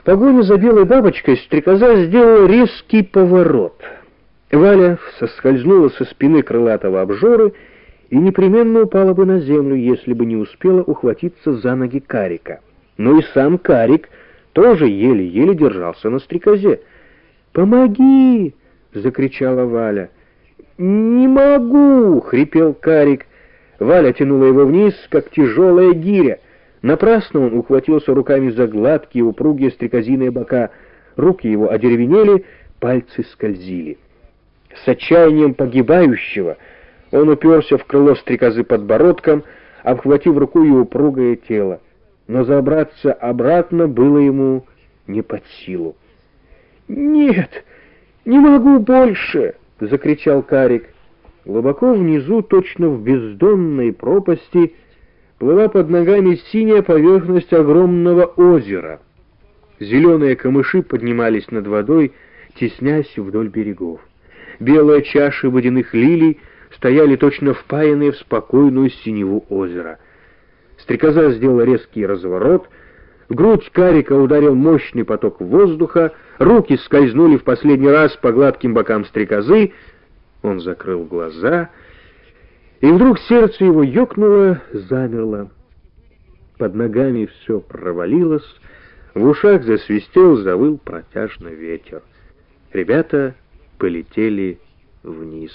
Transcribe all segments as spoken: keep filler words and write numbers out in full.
погоне за белой бабочкой стрекоза сделала резкий поворот. Валя соскользнула со спины крылатого обжоры и непременно упала бы на землю, если бы не успела ухватиться за ноги Карика. Но и сам Карик тоже еле-еле держался на стрекозе. «Помоги!» — закричала Валя. «Не могу!» — хрипел Карик. Валя тянула его вниз, как тяжелая гиря. Напрасно он ухватился руками за гладкие, упругие стрекозиные бока. Руки его одеревенели, пальцы скользили. С отчаянием погибающего он уперся в крыло стрекозы подбородком, обхватив рукой ее упругое тело. Но забраться обратно было ему не под силу. «Нет, не могу больше!» — закричал Карик. Глубоко внизу, точно в бездонной пропасти, плыла под ногами синяя поверхность огромного озера. Зеленые камыши поднимались над водой, теснясь вдоль берегов. Белые чаши водяных лилий стояли точно впаянные в спокойную синеву озера. Стрекоза сделала резкий разворот, в грудь Карика ударил мощный поток воздуха, руки скользнули в последний раз по гладким бокам стрекозы. Он закрыл глаза, и вдруг сердце его ёкнуло, замерло. Под ногами все провалилось, в ушах засвистел, завыл протяжно ветер. Ребята полетели вниз.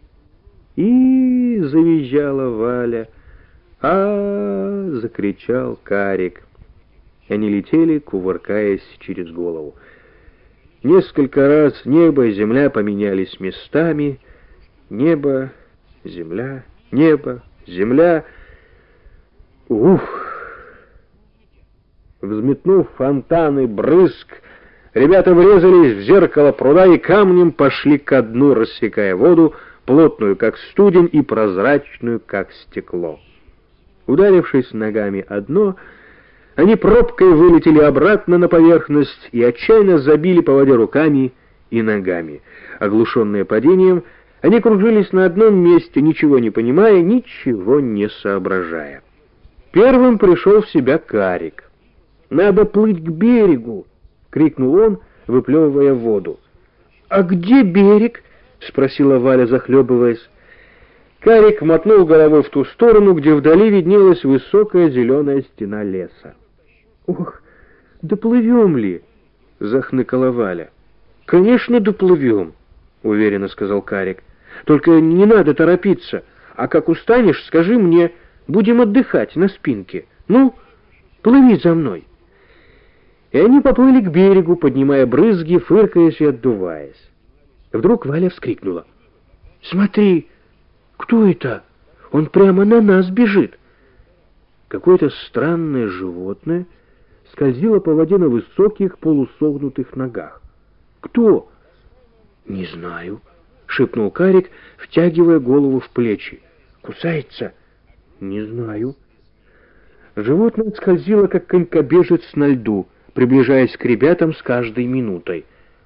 И завизжала Валя. А, закричал Карик. Они летели, кувыркаясь через голову. Несколько раз небо и земля поменялись местами. Небо, земля, небо, земля. Ух! Взметнув фонтаны брызг, ребята врезались в зеркало пруда и камнем пошли ко дну, рассекая воду, плотную, как студень, и прозрачную, как стекло. Ударившись ногами о дно, они пробкой вылетели обратно на поверхность и отчаянно забили по воде руками и ногами. Оглушенные падением, они кружились на одном месте, ничего не понимая, ничего не соображая. Первым пришел в себя Карик. «Надо плыть к берегу!» — крикнул он, выплевывая воду. «А где берег?» — спросила Валя, захлебываясь. Карик мотнул головой в ту сторону, где вдали виднелась высокая зеленая стена леса. «Ох, доплывем ли?» — захныкала Валя. «Конечно, доплывем», — уверенно сказал Карик. «Только не надо торопиться, а как устанешь, скажи мне, будем отдыхать на спинке. Ну, плыви за мной». И они поплыли к берегу, поднимая брызги, фыркаясь и отдуваясь. Вдруг Валя вскрикнула. «Смотри, кто это? Он прямо на нас бежит!» Какое-то странное животное скользило по воде на высоких полусогнутых ногах. «Кто?» «Не знаю», — шепнул Карик, втягивая голову в плечи. «Кусается?» «Не знаю». Животное скользило, как конькобежец на льду, приближаясь к ребятам с каждой минутой.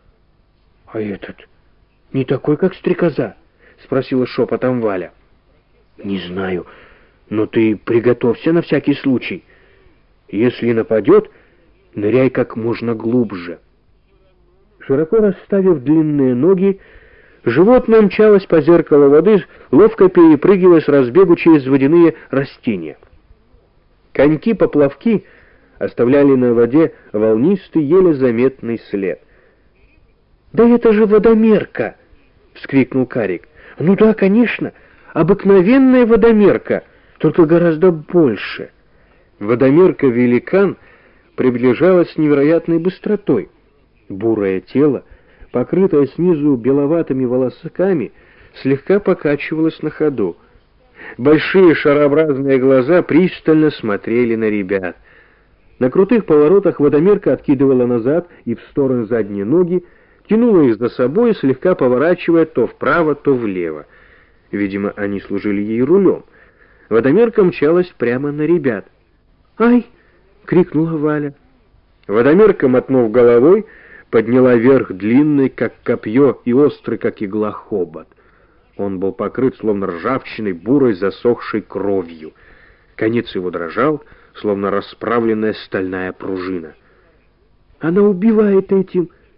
«А этот не такой, как стрекоза?» — спросила шепотом Валя. «Не знаю, но ты приготовься на всякий случай. Если нападет, ныряй как можно глубже». Широко расставив длинные ноги, животное мчалось по зеркалу воды, ловко перепрыгивая с разбегу через водяные растения. Коньки-поплавки оставляли на воде волнистый, еле заметный след. «Да это же водомерка!» — вскрикнул Карик. «Ну да, конечно, обыкновенная водомерка, только гораздо больше». Водомерка-великан приближалась с невероятной быстротой. Бурое тело, покрытое снизу беловатыми волосками, слегка покачивалось на ходу. Большие шарообразные глаза пристально смотрели на ребят. На крутых поворотах водомерка откидывала назад и в стороны задние ноги, тянула их за собой, слегка поворачивая то вправо, то влево. Видимо, они служили ей рулем. Водомерка мчалась прямо на ребят. «Ай!» — крикнула Валя. Водомерка, мотнув головой, подняла вверх длинный, как копье, и острый, как игла, хобот. Он был покрыт, словно ржавчиной, бурой, засохшей кровью. Конец его дрожал, словно расправленная стальная пружина. Она убивает этим